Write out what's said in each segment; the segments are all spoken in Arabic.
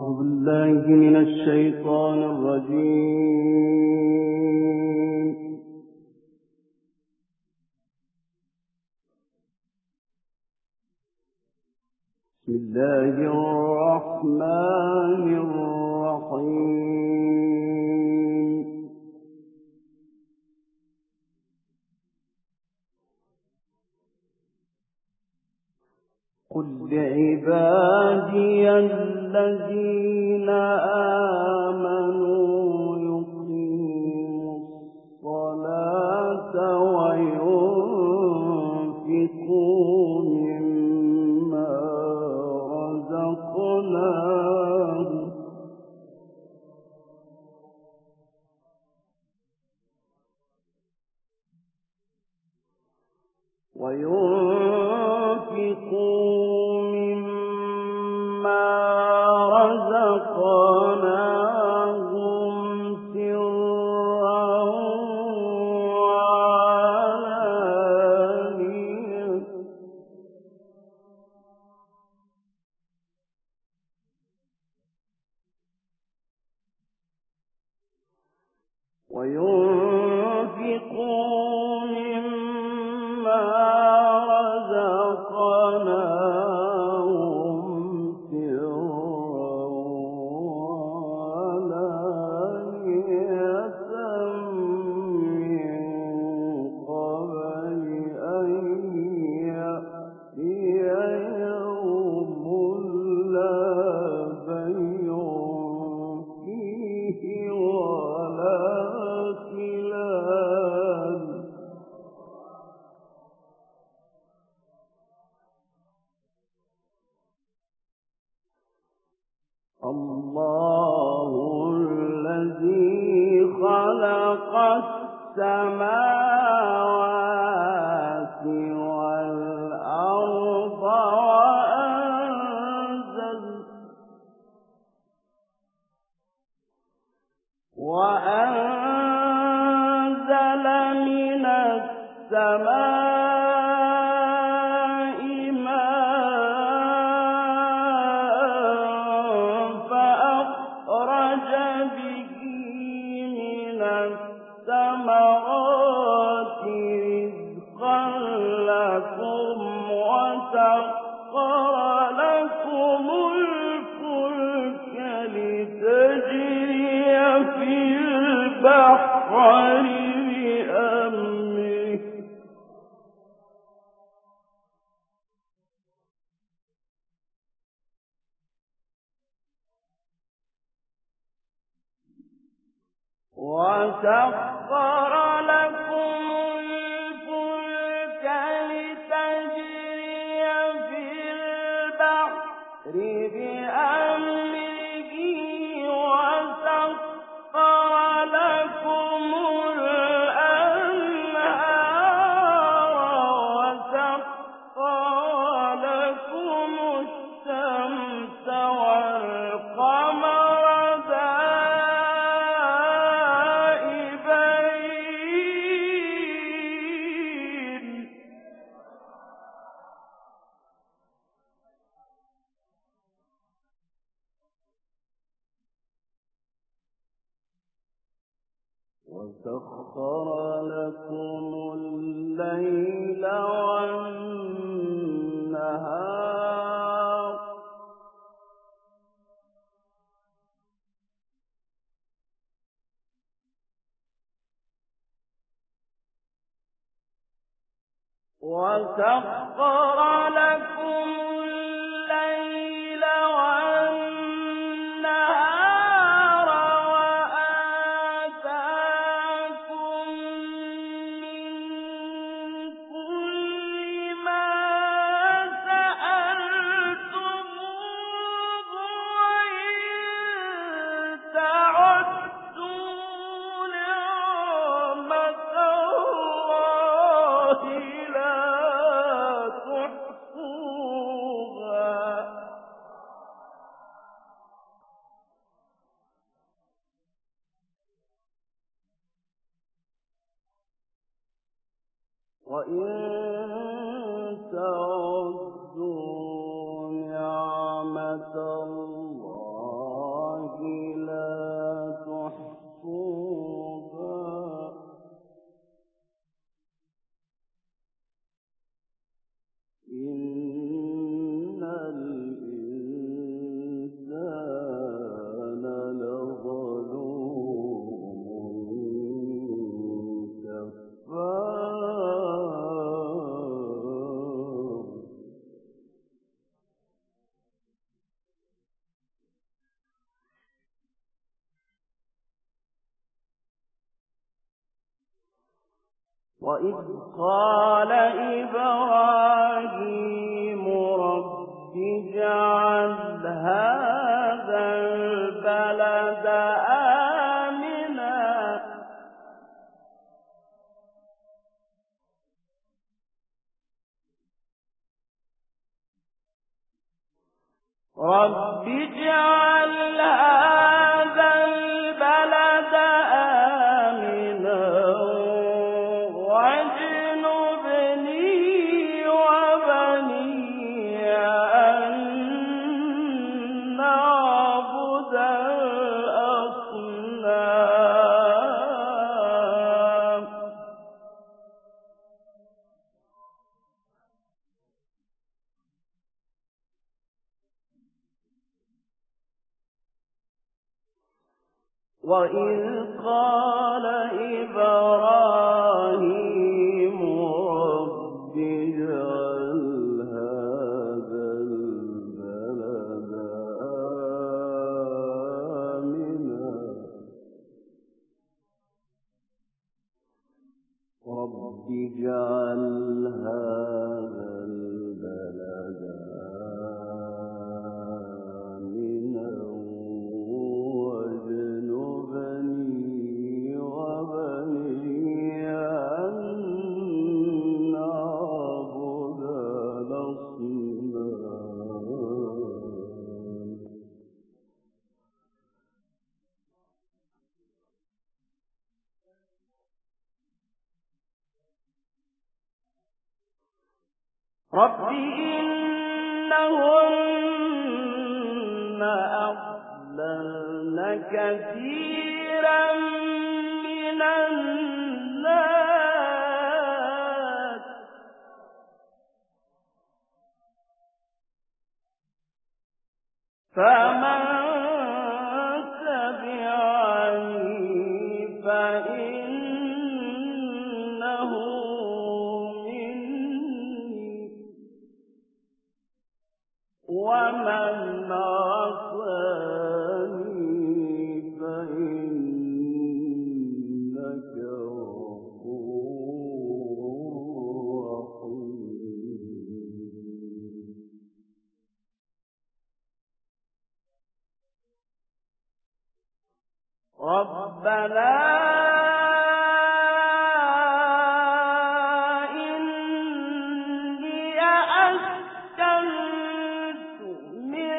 بالله من الشيطان الرجيم. بسم الله الرحمن الرحيم. قل لعبادي الذين آمنوا يقيموا الصلاة وينفقوا مما رزقناهم سرا وعلانية الله الذي خلق السماوات والأرض وأنزل من السماء ماء فأخرج به من الثمرات رزقا لكم وسخر لكم الفلك لتجري في البحر بأمره وسخر لكم الفلك لتجري في البحر بأمره وسخر لكم الأنهار وسخر لكم الشمس والقمر دائبين وسخر لكم الليل والنهار وسخر لكم الليل والنهار وآتاكم من كل ما سألتموه وإن تعدوا نعمة الله لا تحصوها وإن تعدوا نعمة الله وإذ قال إبراهيم رب اجعل هذا البلد آمنا رب اجعل هذا البلد آمنا واجنبني وبني أن نعبد الأصنام وإذ قال إبراهيم رب اجعل هذا البلد آمنا رب اجعل هذا البلد آمنا واجنبني وبني أن نعبد الأصنام رب إنهن أضللن كثيرا من الناس فمن تبعني فإنه ومن عصاني فإنك غفور رحيم ربنا إني أسكنت من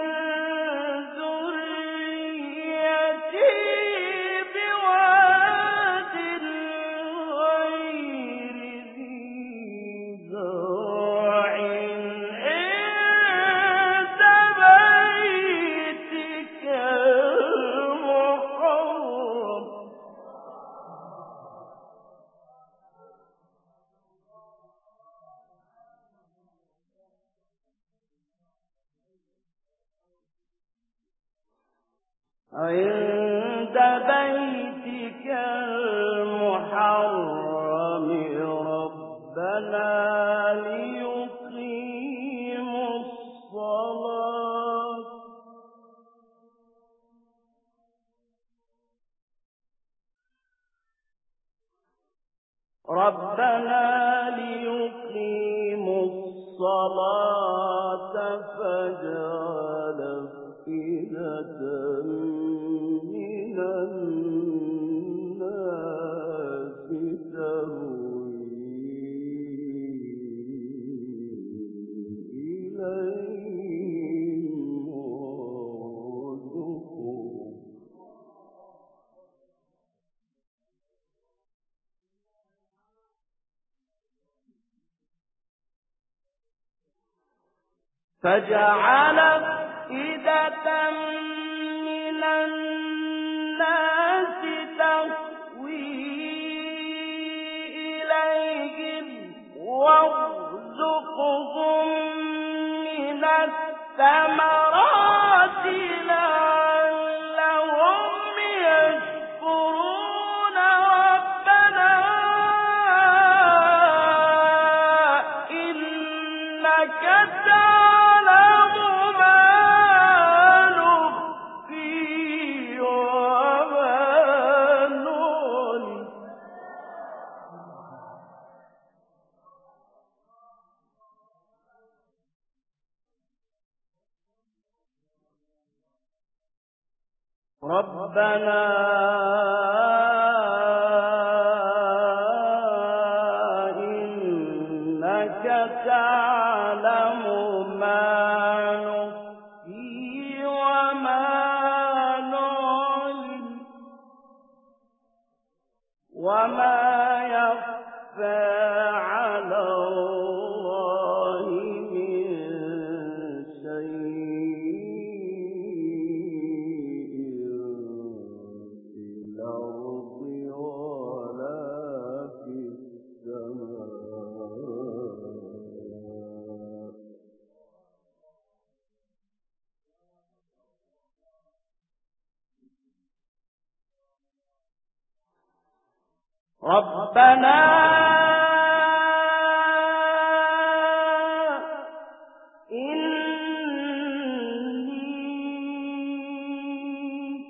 ذريتي بواد غير ذي زرع عند بيتك المحرم عند بيتك المحرم ربنا ليقيموا الصلاة فاجعل أفئدة من الناس تهوي إليهم وارزقهم فجعل أفئدة من الناس تهوي إليهم وارزقهم من الثمرات لعلهم يشكرون ربنا إنك تعلم ما نخفي وما نعلن ربنا إنك تعلم ما نخفي وما نعلن وما يخفى على الله من شيء في الأرض ولا في السماء. ربنا إني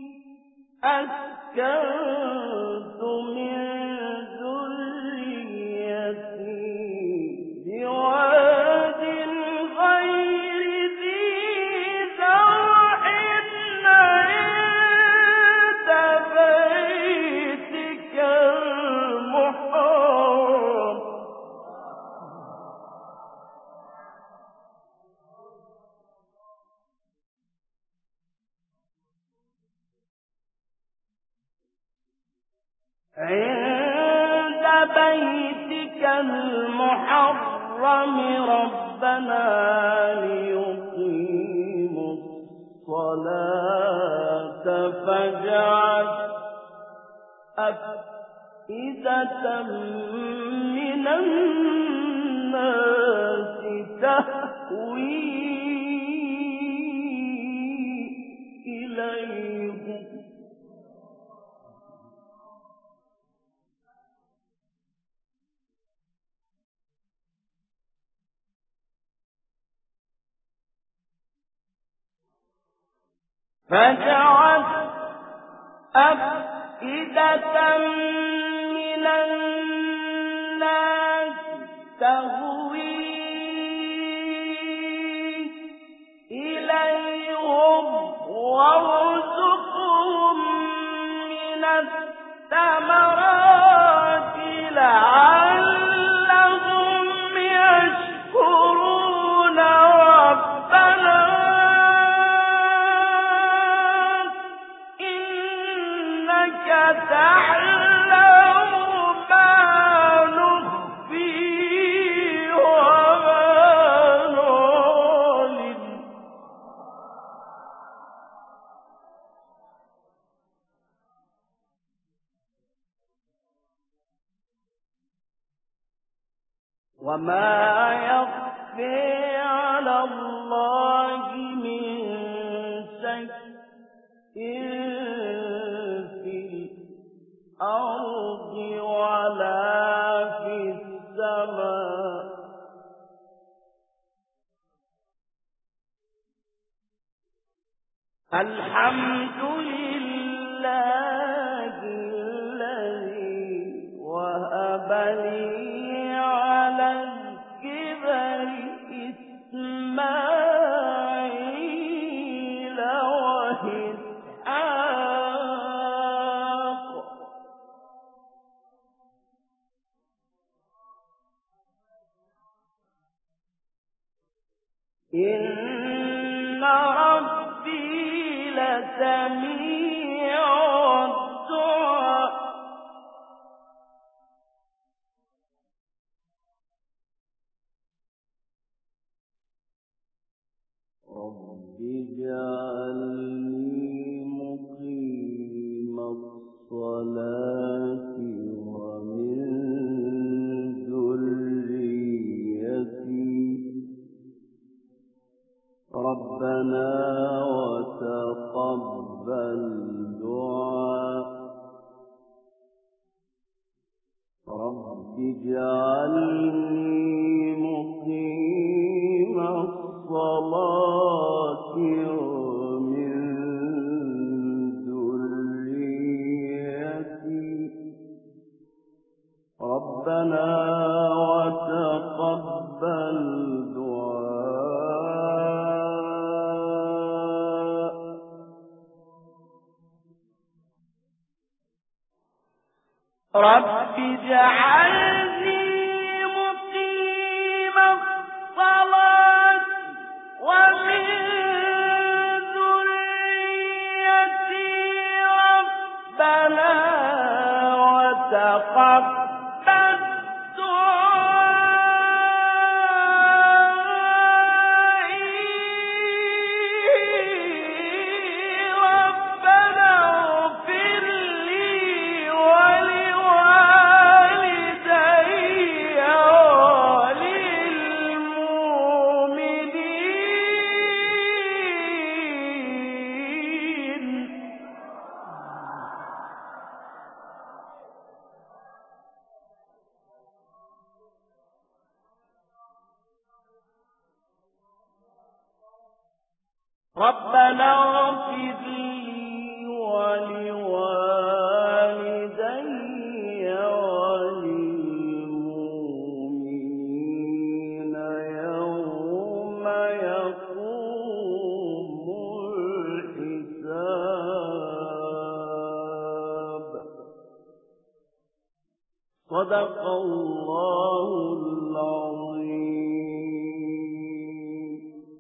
أسكنت من ذريتي بواد غير ذي زرع عند بيتك المحرم ربنا ليقيموا الصلاة فاجعل أفئدة من الناس تهوي إليهم فاجعل أفئدة من الناس تهوي إليهم وارزقهم من الثمرات لعلهم يشكرون ربنا إنك تعلم ما نخفي وما نعلن وما يخفي على الله من شيء في الأرض ولا في السماء الحمد لله الذي وهب لي على الكبر إسماعيل وإسحاق إن ربي لسميع الدعاء رب اجعلني مقيم الصلاة ومن ذريتي ربنا وتقبل دعاء رب اجعلني مقيم الصلاة ومن ذريتي ربنا وتقبل دعاء رب اجعلني مقيم الصلاة ومن ذريتي ربنا وتقبل ربنا اغفر لي ولوالدي وللمؤمنين يوم يقوم الحساب. صدق الله العظيم.